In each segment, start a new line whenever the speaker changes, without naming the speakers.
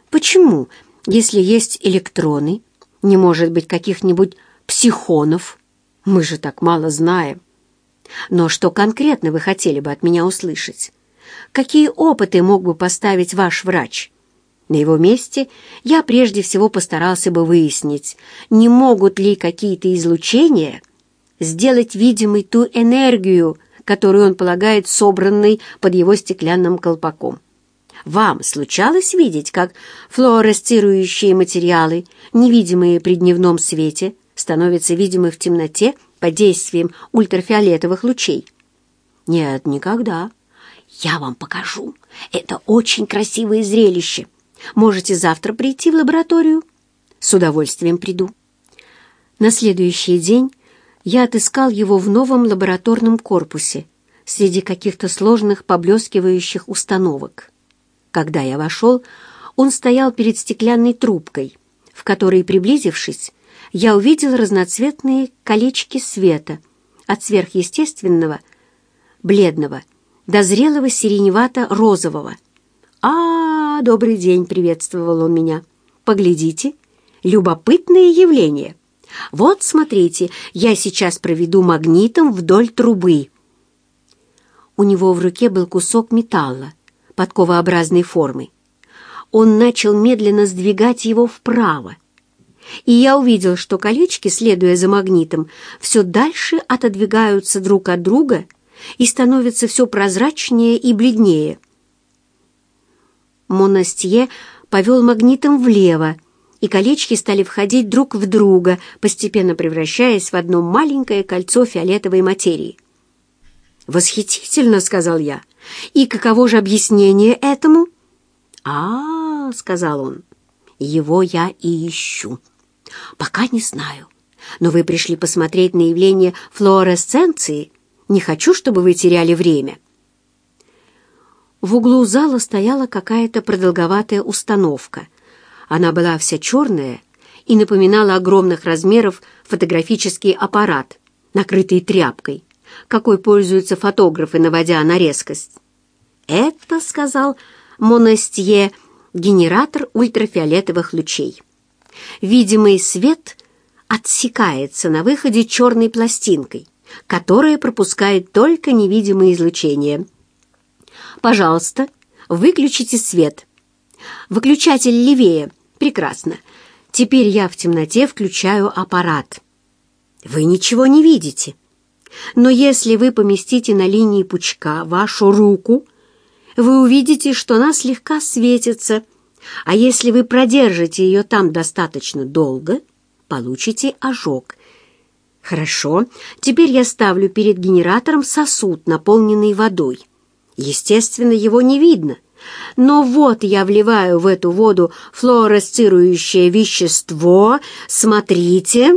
Почему, если есть электроны, не может быть каких-нибудь психонов? Мы же так мало знаем. Но что конкретно вы хотели бы от меня услышать? Какие опыты мог бы поставить ваш врач? На его месте я прежде всего постарался бы выяснить, не могут ли какие-то излучения сделать видимой ту энергию, которую он полагает собранной под его стеклянным колпаком. Вам случалось видеть, как флуоресцирующие материалы, невидимые при дневном свете, становятся видимы в темноте под действием ультрафиолетовых лучей? Нет, никогда. Я вам покажу. Это очень красивое зрелище. Можете завтра прийти в лабораторию? С удовольствием приду. На следующий день я отыскал его в новом лабораторном корпусе среди каких-то сложных поблескивающих установок. Когда я вошел, он стоял перед стеклянной трубкой, в которой, приблизившись, я увидел разноцветные колечки света от сверхъестественного, бледного, до зрелого сиреневато-розового. Добрый день!» — приветствовал он меня. «Поглядите, любопытное явление. Вот, смотрите, я сейчас проведу магнитом вдоль трубы». У него в руке был кусок металла подковообразной формы. Он начал медленно сдвигать его вправо, и я увидел, что колечки, следуя за магнитом, все дальше отодвигаются друг от друга и становятся все прозрачнее и бледнее. Монастье повел магнитом влево, и колечки стали входить друг в друга, постепенно превращаясь в одно маленькое кольцо фиолетовой материи. «Восхитительно!» — сказал я. «И каково же объяснение этому?» Сказал он, — «его я и ищу. Пока не знаю, но вы пришли посмотреть на явление флуоресценции. Не хочу, чтобы вы теряли время». В углу зала стояла какая-то продолговатая установка. Она была вся черная и напоминала огромных размеров фотографический аппарат, накрытый тряпкой, какой пользуются фотографы, наводя на резкость. «Это, — сказал Монастье, — генератор ультрафиолетовых лучей. Видимый свет отсекается на выходе черной пластинкой, которая пропускает только невидимые излучения. Пожалуйста, выключите свет. Выключатель левее. Прекрасно. Теперь я в темноте включаю аппарат. Вы ничего не видите. Но если вы поместите на линии пучка вашу руку, вы увидите, что она слегка светится, а если вы продержите ее там достаточно долго, получите ожог. Хорошо, теперь я ставлю перед генератором сосуд, наполненный водой. Естественно, его не видно, но вот я вливаю в эту воду флуоресцирующее вещество. Смотрите.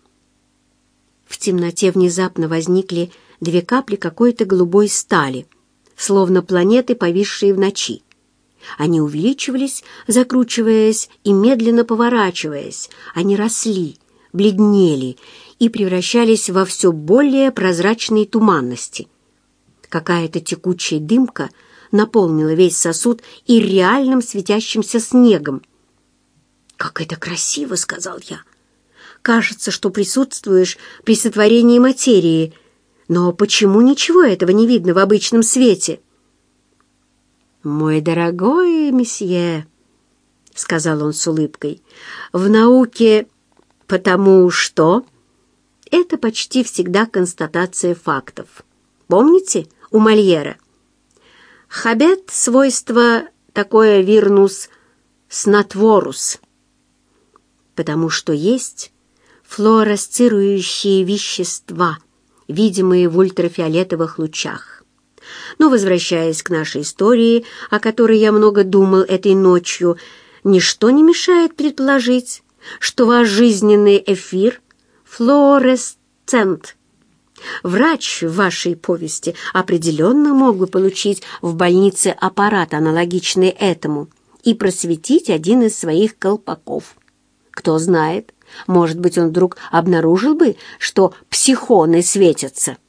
В темноте внезапно возникли две капли какой-то голубой стали, словно планеты, повисшие в ночи. Они увеличивались, закручиваясь и медленно поворачиваясь. Они росли, бледнели и превращались во все более прозрачные туманности. Какая-то текучая дымка наполнила весь сосуд и реальным светящимся снегом. «Как это красиво!» — сказал я. «Кажется, что присутствуешь при сотворении материи. Но почему ничего этого не видно в обычном свете?» «Мой дорогой месье», — сказал он с улыбкой, — «в науке потому что...» Это почти всегда констатация фактов. Помните у Мольера? «Хабет» — свойство такое вирнус снатворус, потому что есть флуоресцирующие вещества, видимые в ультрафиолетовых лучах. Но, возвращаясь к нашей истории, о которой я много думал этой ночью, ничто не мешает предположить, что ваш жизненный эфир флуоресцент. Врач в вашей повести определенно мог бы получить в больнице аппарат, аналогичный этому, и просветить один из своих колпаков. Кто знает, может быть, он вдруг обнаружил бы, что психоны светятся.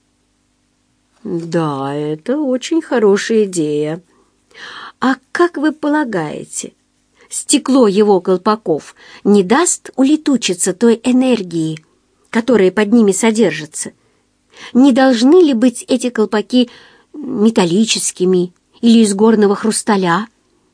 Да, это очень хорошая идея. А как вы полагаете, стекло его колпаков не даст улетучиться той энергии, которая под ними содержится? Не должны ли быть эти колпаки металлическими или из горного хрусталя?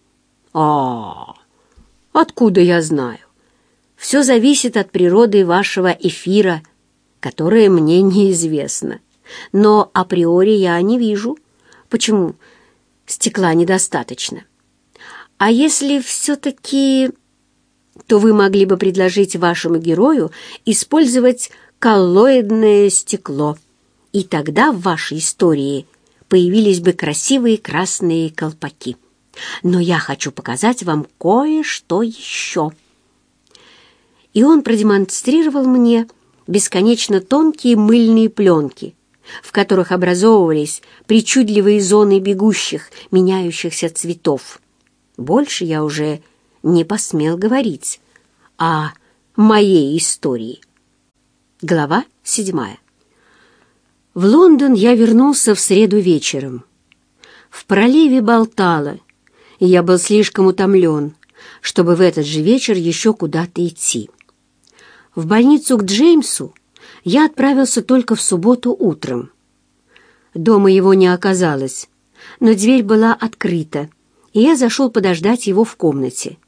Откуда я знаю? Все зависит от природы вашего эфира, которая мне неизвестна. Но априори я не вижу, почему стекла недостаточно. А если все-таки, то вы могли бы предложить вашему герою использовать коллоидное стекло, и тогда в вашей истории появились бы красивые красные колпаки. Но я хочу показать вам кое-что еще. И он продемонстрировал мне бесконечно тонкие мыльные пленки, в которых образовывались причудливые зоны бегущих, меняющихся цветов. Больше я уже не посмел говорить о моей истории. Глава 7. В Лондон я вернулся в среду вечером. В проливе болтало, и я был слишком утомлен, чтобы в этот же вечер еще куда-то идти. В больницу к Джеймсу я отправился только в субботу утром. Дома его не оказалось, но дверь была открыта, и я зашел подождать его в комнате.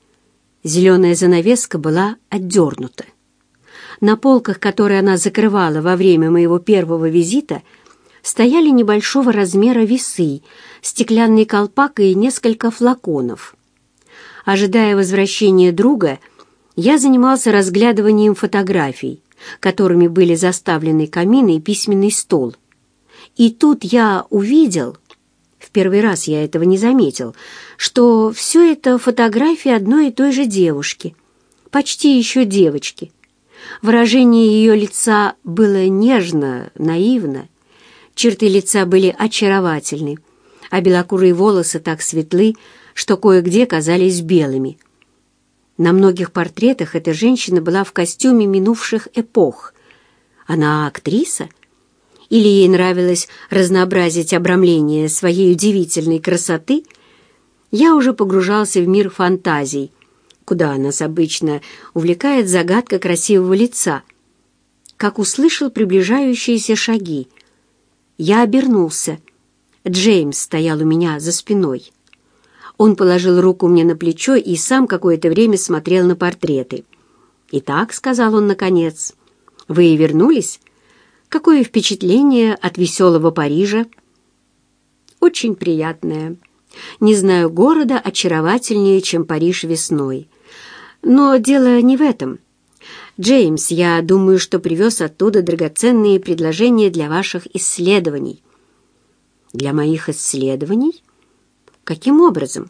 Зеленая занавеска была отдернута. На полках, которые она закрывала во время моего первого визита, стояли небольшого размера весы, стеклянный колпак и несколько флаконов. Ожидая возвращения друга, я занимался разглядыванием фотографий, которыми были заставлены камин и письменный стол. И тут я увидел, в первый раз я этого не заметил, что все это фотографии одной и той же девушки, почти еще девочки. Выражение ее лица было нежно, наивно, черты лица были очаровательны, а белокурые волосы так светлы, что кое-где казались белыми. На многих портретах эта женщина была в костюме минувших эпох. Она актриса? Или ей нравилось разнообразить обрамление своей удивительной красоты? Я уже погружался в мир фантазий, куда нас обычно увлекает загадка красивого лица, как услышал приближающиеся шаги. Я обернулся. Джеймс стоял у меня за спиной. Он положил руку мне на плечо и сам какое-то время смотрел на портреты. «Итак», — сказал он наконец, — «вы вернулись? Какое впечатление от веселого Парижа?» «Очень приятное. Не знаю города очаровательнее, чем Париж весной. Но дело не в этом. Джеймс, я думаю, что привез оттуда драгоценные предложения для ваших исследований». «Для моих исследований? Каким образом?»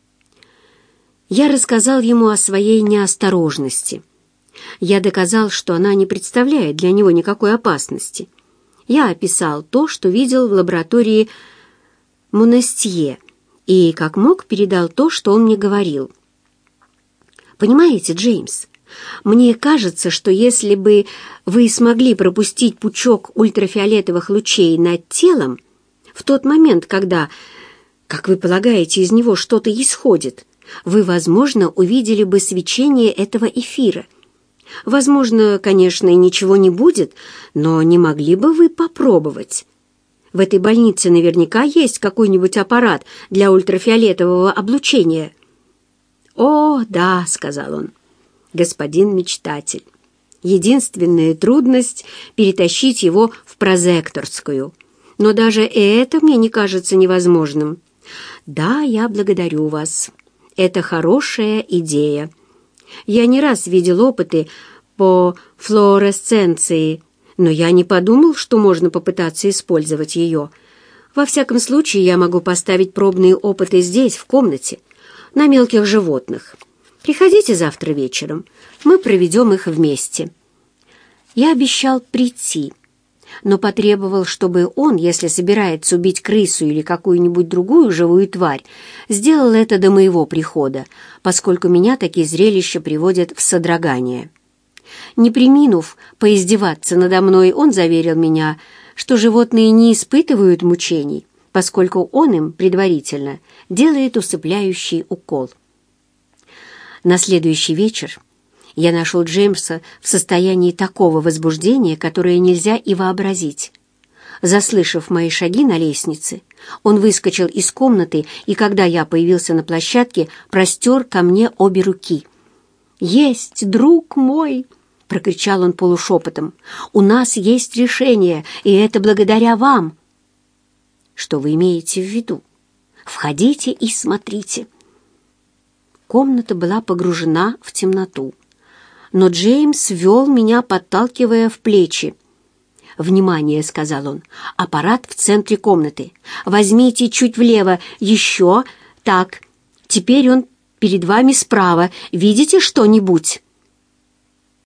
Я рассказал ему о своей неосторожности. Я доказал, что она не представляет для него никакой опасности. Я описал то, что видел в лаборатории Монестье, и как мог передал то, что он мне говорил. «Понимаете, Джеймс, мне кажется, что если бы вы смогли пропустить пучок ультрафиолетовых лучей над телом в тот момент, когда, как вы полагаете, из него что-то исходит, вы, возможно, увидели бы свечение этого эфира. Возможно, конечно, и ничего не будет, но не могли бы вы попробовать? В этой больнице наверняка есть какой-нибудь аппарат для ультрафиолетового облучения». «О, да», — сказал он, — «господин мечтатель. Единственная трудность — перетащить его в прозекторскую. Но даже и это мне не кажется невозможным. Да, я благодарю вас. Это хорошая идея. Я не раз видел опыты по флуоресценции, но я не подумал, что можно попытаться использовать ее. Во всяком случае, я могу поставить пробные опыты здесь, в комнате, на мелких животных. Приходите завтра вечером, мы проведем их вместе». Я обещал прийти, но потребовал, чтобы он, если собирается убить крысу или какую-нибудь другую живую тварь, сделал это до моего прихода, поскольку меня такие зрелища приводят в содрогание. Не преминув поиздеваться надо мной, он заверил меня, что животные не испытывают мучений, поскольку он им предварительно делает усыпляющий укол. На следующий вечер я нашел Джеймса в состоянии такого возбуждения, которое нельзя и вообразить. Заслышав мои шаги на лестнице, он выскочил из комнаты, и когда я появился на площадке, простер ко мне обе руки. «Есть, друг мой!» — прокричал он полушепотом. «У нас есть решение, и это благодаря вам!» «Что вы имеете в виду? Входите и смотрите!» Комната была погружена в темноту, но Джеймс вел меня, подталкивая в плечи. «Внимание!» — сказал он. «Аппарат в центре комнаты. Возьмите чуть влево. Еще. Так. Теперь он перед вами справа. Видите что-нибудь?»